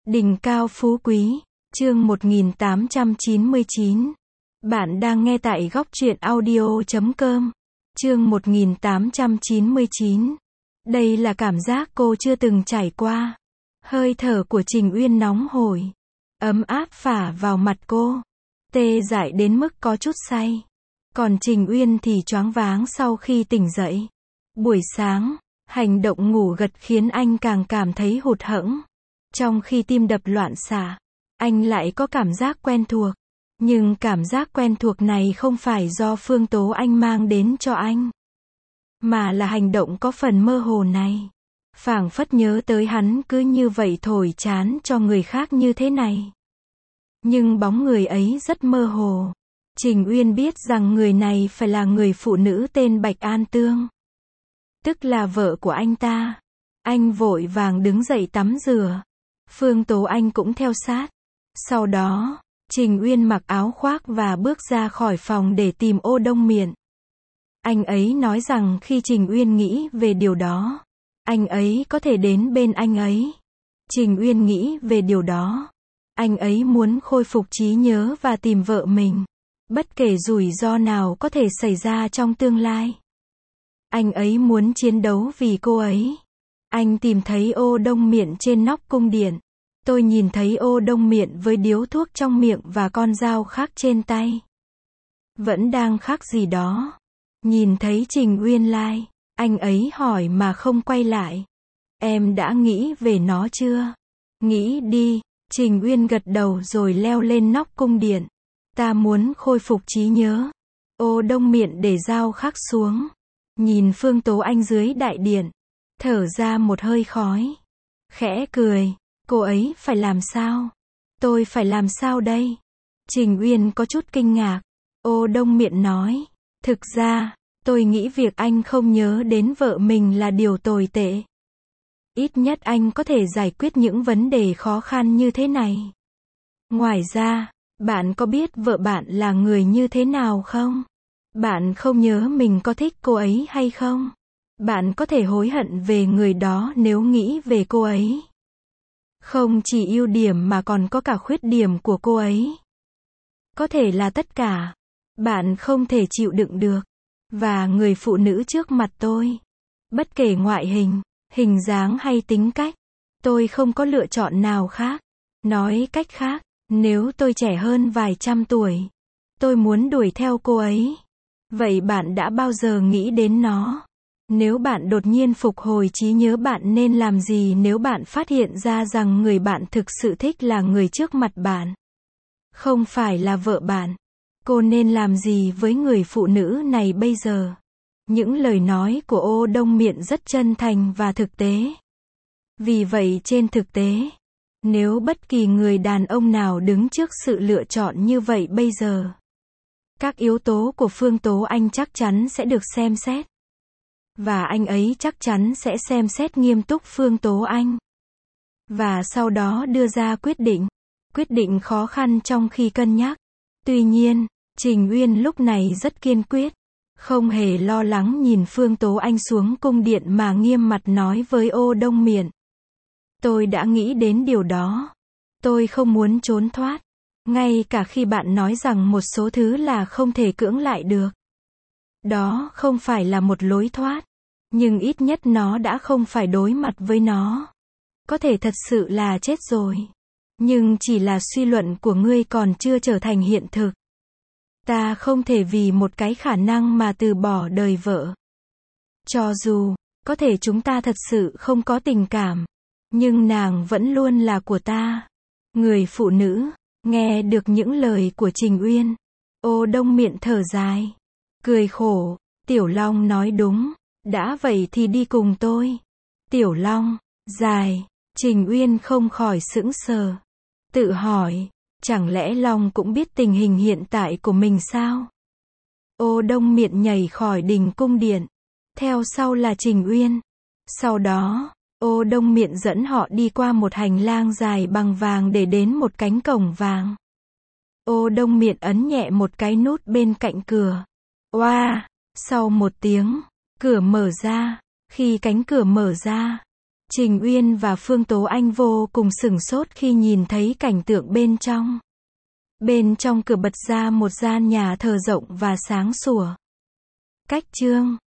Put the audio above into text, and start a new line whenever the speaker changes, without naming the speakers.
Đỉnh cao phú quý, chương 1899. Bạn đang nghe tại góc truyện audio.com. Chương 1899. Đây là cảm giác cô chưa từng trải qua. Hơi thở của Trình Uyên nóng hổi, ấm áp phả vào mặt cô, tê dại đến mức có chút say. Còn Trình Uyên thì choáng váng sau khi tỉnh dậy. Buổi sáng, hành động ngủ gật khiến anh càng cảm thấy hụt hẫng. Trong khi tim đập loạn xạ, anh lại có cảm giác quen thuộc. Nhưng cảm giác quen thuộc này không phải do Phương Tố Anh mang đến cho anh, mà là hành động có phần mơ hồ này. Phảng phất nhớ tới hắn cứ như vậy thổi chán cho người khác như thế này. Nhưng bóng người ấy rất mơ hồ. Trình Uyên biết rằng người này phải là người phụ nữ tên Bạch An Tương, tức là vợ của anh ta. Anh vội vàng đứng dậy tắm rửa. Phương Tố Anh cũng theo sát. Sau đó, Trình Uyên mặc áo khoác và bước ra khỏi phòng để tìm Ô Đông Miện. Anh ấy nói rằng khi Trình Uyên nghĩ về điều đó, anh ấy có thể đến bên anh ấy. Trình Uyên nghĩ về điều đó. Anh ấy muốn khôi phục trí nhớ và tìm vợ mình, bất kể rủi ro nào có thể xảy ra trong tương lai. Anh ấy muốn chiến đấu vì cô ấy. Anh tìm thấy Ô Đông Miện trên nóc cung điện. Tôi nhìn thấy Ô Đông Miện với điếu thuốc trong miệng và con dao khác trên tay. Vẫn đang khắc gì đó. Nhìn thấy Trình Uyên like, anh ấy hỏi mà không quay lại. Em đã nghĩ về nó chưa? Nghĩ đi. Trình Uyên gật đầu rồi leo lên nóc cung điện. Ta muốn khôi phục trí nhớ. Ô Đông Miện để dao khắc xuống. Nhìn Phương Tố Anh dưới đại điện. Thở ra một hơi khói. Khẽ cười. Cô ấy phải làm sao? Tôi phải làm sao đây? Trình Uyên có chút kinh ngạc. Ô Đông Miện nói. Thực ra, tôi nghĩ việc anh không nhớ đến vợ mình là điều tồi tệ. Ít nhất anh có thể giải quyết những vấn đề khó khăn như thế này. Ngoài ra, bạn có biết vợ bạn là người như thế nào không? Bạn không nhớ mình có thích cô ấy hay không? Bạn có thể hối hận về người đó nếu nghĩ về cô ấy. Không chỉ ưu điểm mà còn có cả khuyết điểm của cô ấy. Có thể là tất cả. Bạn không thể chịu đựng được. Và người phụ nữ trước mặt tôi, bất kể ngoại hình, hình dáng hay tính cách, tôi không có lựa chọn nào khác. Nói cách khác, nếu tôi trẻ hơn vài trăm tuổi, tôi muốn đuổi theo cô ấy. Vậy bạn đã bao giờ nghĩ đến nó? Nếu bạn đột nhiên phục hồi trí nhớ, bạn nên làm gì nếu bạn phát hiện ra rằng người bạn thực sự thích là người trước mặt bạn, không phải là vợ bạn? Cô nên làm gì với người phụ nữ này bây giờ? Những lời nói của Ô Đông Miện rất chân thành và thực tế. Vì vậy trên thực tế, nếu bất kỳ người đàn ông nào đứng trước sự lựa chọn như vậy bây giờ, các yếu tố của Phương Tố Anh chắc chắn sẽ được xem xét. Và anh ấy chắc chắn sẽ xem xét nghiêm túc Phương Tố Anh. Và sau đó đưa ra quyết định. Quyết định khó khăn trong khi cân nhắc. Tuy nhiên, Trình Uyên lúc này rất kiên quyết. Không hề lo lắng nhìn Phương Tố Anh xuống cung điện mà nghiêm mặt nói với Ô Đông Miện. Tôi đã nghĩ đến điều đó. Tôi không muốn trốn thoát. Ngay cả khi bạn nói rằng một số thứ là không thể cưỡng lại được. Đó không phải là một lối thoát. Nhưng ít nhất nó đã không phải đối mặt với nó. Có thể thật sự là chết rồi. Nhưng chỉ là suy luận của ngươi còn chưa trở thành hiện thực. Ta không thể vì một cái khả năng mà từ bỏ đời vợ. Cho dù, có thể chúng ta thật sự không có tình cảm. Nhưng nàng vẫn luôn là của ta. Người phụ nữ, nghe được những lời của Trình Uyên. Ô Đông Miện thở dài. Cười khổ, Tiểu Long nói đúng. Đã vậy thì đi cùng tôi. Tiểu Long, dài. Trình Uyên không khỏi sững sờ. Tự hỏi, chẳng lẽ Long cũng biết tình hình hiện tại của mình sao? Ô Đông Miện nhảy khỏi đình cung điện. Theo sau là Trình Uyên. Sau đó, Ô Đông Miện dẫn họ đi qua một hành lang dài bằng vàng để đến một cánh cổng vàng. Ô Đông Miện ấn nhẹ một cái nút bên cạnh cửa. Oa! Sau một tiếng, cửa mở ra. Khi cánh cửa mở ra, Trình Uyên và Phương Tố Anh vô cùng sửng sốt khi nhìn thấy cảnh tượng bên trong. Bên trong cửa bật ra một gian nhà thờ rộng và sáng sủa. Cách chương